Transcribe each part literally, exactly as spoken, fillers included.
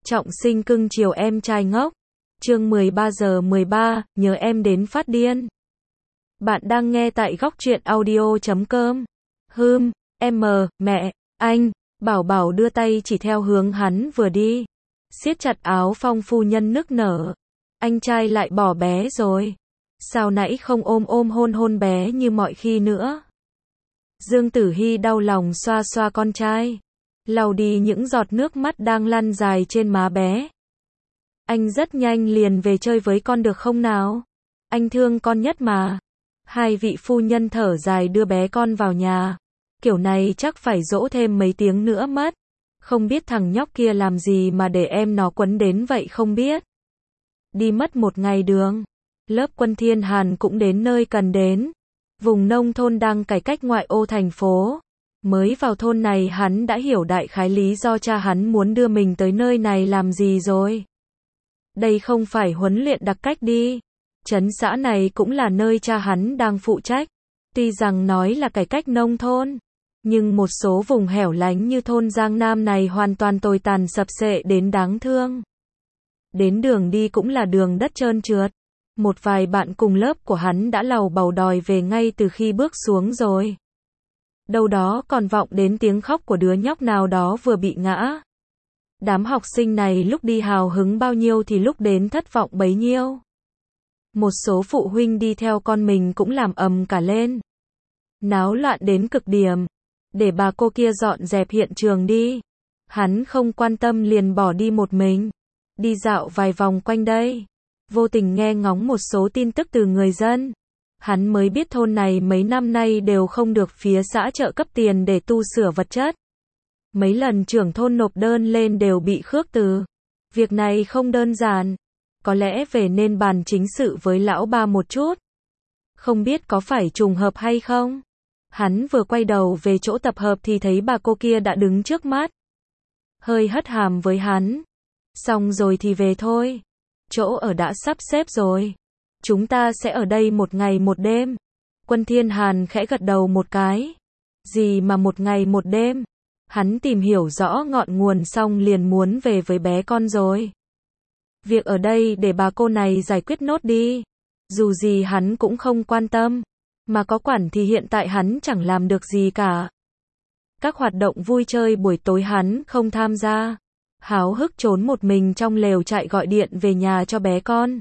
Trọng sinh cưng chiều em trai ngốc. Chương mười ba giờ mười ba, nhớ em đến phát điên. Bạn đang nghe tại góc truyện audio chấm com. Hừm, em mờ, mẹ, anh, Bảo Bảo đưa tay chỉ theo hướng hắn vừa đi. Siết chặt áo Phong phu nhân nức nở. Anh trai lại bỏ bé rồi. Sao nãy không ôm ôm hôn hôn bé như mọi khi nữa? Dương Tử Hi đau lòng xoa xoa con trai, lau đi những giọt nước mắt đang lăn dài trên má bé. Anh rất nhanh liền về chơi với con được không nào? Anh thương con nhất mà. Hai vị phu nhân thở dài đưa bé con vào nhà. Kiểu này chắc phải dỗ thêm mấy tiếng nữa mất. Không biết thằng nhóc kia làm gì mà để em nó quấn đến vậy không biết. Đi mất một ngày đường. Lớp Quân Thiên Hàn cũng đến nơi cần đến. Vùng nông thôn đang cải cách ngoại ô thành phố. Mới vào thôn này hắn đã hiểu đại khái lý do cha hắn muốn đưa mình tới nơi này làm gì rồi. Đây không phải huấn luyện đặc cách đi. Trấn xã này cũng là nơi cha hắn đang phụ trách. Tuy rằng nói là cải cách nông thôn, nhưng một số vùng hẻo lánh như thôn Giang Nam này hoàn toàn tồi tàn sập xệ đến đáng thương. Đến đường đi cũng là đường đất trơn trượt. Một vài bạn cùng lớp của hắn đã lầu bầu đòi về ngay từ khi bước xuống rồi. Đâu đó còn vọng đến tiếng khóc của đứa nhóc nào đó vừa bị ngã. Đám học sinh này lúc đi hào hứng bao nhiêu thì lúc đến thất vọng bấy nhiêu. Một số phụ huynh đi theo con mình cũng làm ầm cả lên. Náo loạn đến cực điểm. Để bà cô kia dọn dẹp hiện trường đi. Hắn không quan tâm liền bỏ đi một mình. Đi dạo vài vòng quanh đây. Vô tình nghe ngóng một số tin tức từ người dân. Hắn mới biết thôn này mấy năm nay đều không được phía xã trợ cấp tiền để tu sửa vật chất. Mấy lần trưởng thôn nộp đơn lên đều bị khước từ. Việc này không đơn giản. Có lẽ về nên bàn chính sự với lão ba một chút. Không biết có phải trùng hợp hay không? Hắn vừa quay đầu về chỗ tập hợp thì thấy bà cô kia đã đứng trước mắt. Hơi hất hàm với hắn. Xong rồi thì về thôi. Chỗ ở đã sắp xếp rồi. Chúng ta sẽ ở đây một ngày một đêm. Quân Thiên Hàn khẽ gật đầu một cái. Gì mà một ngày một đêm? Hắn tìm hiểu rõ ngọn nguồn xong liền muốn về với bé con rồi. Việc ở đây để bà cô này giải quyết nốt đi. Dù gì hắn cũng không quan tâm. Mà có quản thì hiện tại hắn chẳng làm được gì cả. Các hoạt động vui chơi buổi tối hắn không tham gia. Háo hức trốn một mình trong lều trại gọi điện về nhà cho bé con.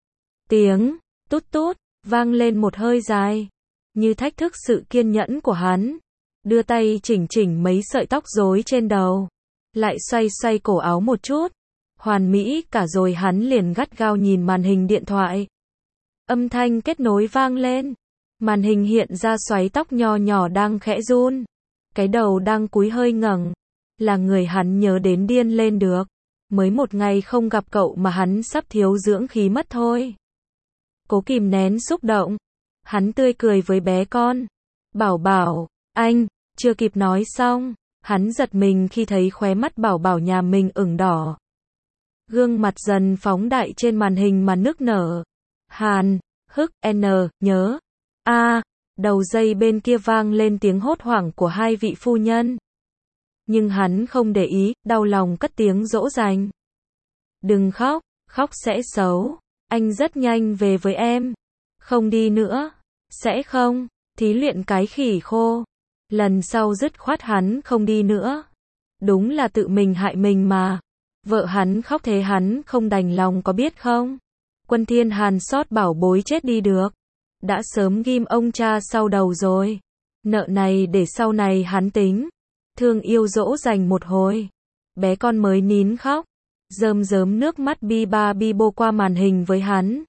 Tiếng tút tút vang lên một hơi dài, như thách thức sự kiên nhẫn của hắn. Đưa tay chỉnh chỉnh mấy sợi tóc rối trên đầu, lại xoay xoay cổ áo một chút. Hoàn mỹ cả rồi hắn liền gắt gao nhìn màn hình điện thoại. Âm thanh kết nối vang lên. Màn hình hiện ra xoáy tóc nho nhỏ đang khẽ run. Cái đầu đang cúi hơi ngẩng. Là người hắn nhớ đến điên lên được. Mới một ngày không gặp cậu mà hắn sắp thiếu dưỡng khí mất thôi. Cố kìm nén xúc động. Hắn tươi cười với bé con. Bảo Bảo, anh, chưa kịp nói xong. Hắn giật mình khi thấy khóe mắt Bảo Bảo nhà mình ửng đỏ. Gương mặt dần phóng đại trên màn hình mà nức nở. Hàn, hức, n, nhớ. A, đầu dây bên kia vang lên tiếng hốt hoảng của hai vị phu nhân. Nhưng hắn không để ý, đau lòng cất tiếng dỗ dành. Đừng khóc, khóc sẽ xấu. Anh rất nhanh về với em. Không đi nữa. Sẽ không. Thí luyện cái khỉ khô. Lần sau dứt khoát hắn không đi nữa. Đúng là tự mình hại mình mà. Vợ hắn khóc thế hắn không đành lòng có biết không? Quân Thiên Hàn xót bảo bối chết đi được. Đã sớm ghim ông cha sau đầu rồi. Nợ này để sau này hắn tính. Thương yêu dỗ dành một hồi. Bé con mới nín khóc. Rơm rớm nước mắt bi ba bi bô qua màn hình với hắn.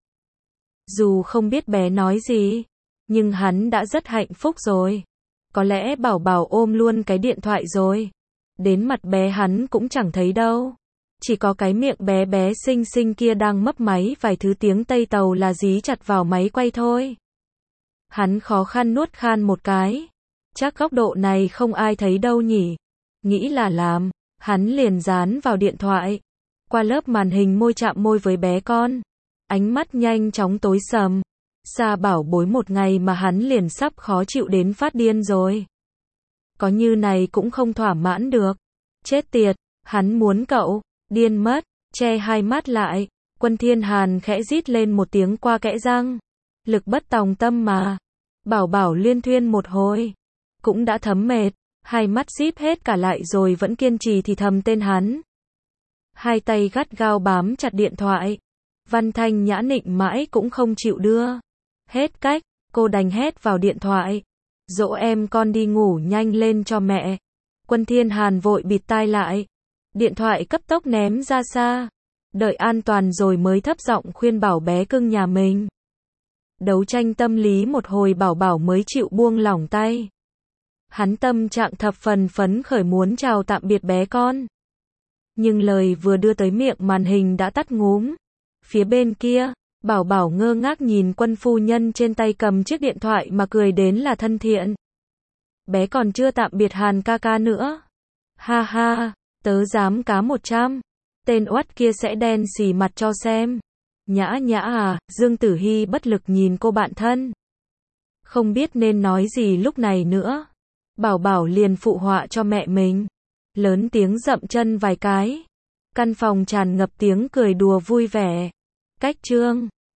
Dù không biết bé nói gì, nhưng hắn đã rất hạnh phúc rồi. Có lẽ Bảo Bảo ôm luôn cái điện thoại rồi. Đến mặt bé hắn cũng chẳng thấy đâu. Chỉ có cái miệng bé bé xinh xinh kia đang mấp máy vài thứ tiếng Tây Tàu là dí chặt vào máy quay thôi. Hắn khó khăn nuốt khan một cái. Chắc góc độ này không ai thấy đâu nhỉ. Nghĩ là làm. Hắn liền dán vào điện thoại. Qua lớp màn hình môi chạm môi với bé con. Ánh mắt nhanh chóng tối sầm. Xa bảo bối một ngày mà hắn liền sắp khó chịu đến phát điên rồi. Có như này cũng không thỏa mãn được. Chết tiệt, hắn muốn cậu. Điên mất, che hai mắt lại. Quân Thiên Hàn khẽ rít lên một tiếng qua kẽ răng. Lực bất tòng tâm mà. Bảo Bảo liên thuyên một hồi. Cũng đã thấm mệt. Hai mắt díp hết cả lại rồi vẫn kiên trì thì thầm tên hắn. Hai tay gắt gao bám chặt điện thoại. Văn Thanh Nhã nịnh mãi cũng không chịu đưa. Hết cách, cô đành hét vào điện thoại. Dỗ em con đi ngủ nhanh lên cho mẹ. Quân Thiên Hàn vội bịt tai lại. Điện thoại cấp tốc ném ra xa. Đợi an toàn rồi mới thấp giọng khuyên bảo bé cưng nhà mình. Đấu tranh tâm lý một hồi Bảo Bảo mới chịu buông lỏng tay. Hắn tâm trạng thập phần phấn khởi muốn chào tạm biệt bé con. Nhưng lời vừa đưa tới miệng màn hình đã tắt ngúm. Phía bên kia, Bảo Bảo ngơ ngác nhìn Quân phu nhân trên tay cầm chiếc điện thoại mà cười đến là thân thiện. Bé còn chưa tạm biệt Hàn ca ca nữa. Ha ha, tớ dám cá một trăm. Tên oắt kia sẽ đen xì mặt cho xem. Nhã Nhã à, Dương Tử Hi bất lực nhìn cô bạn thân. Không biết nên nói gì lúc này nữa. Bảo Bảo liền phụ họa cho mẹ mình. Lớn tiếng dậm chân vài cái. Căn phòng tràn ngập tiếng cười đùa vui vẻ. Cách chương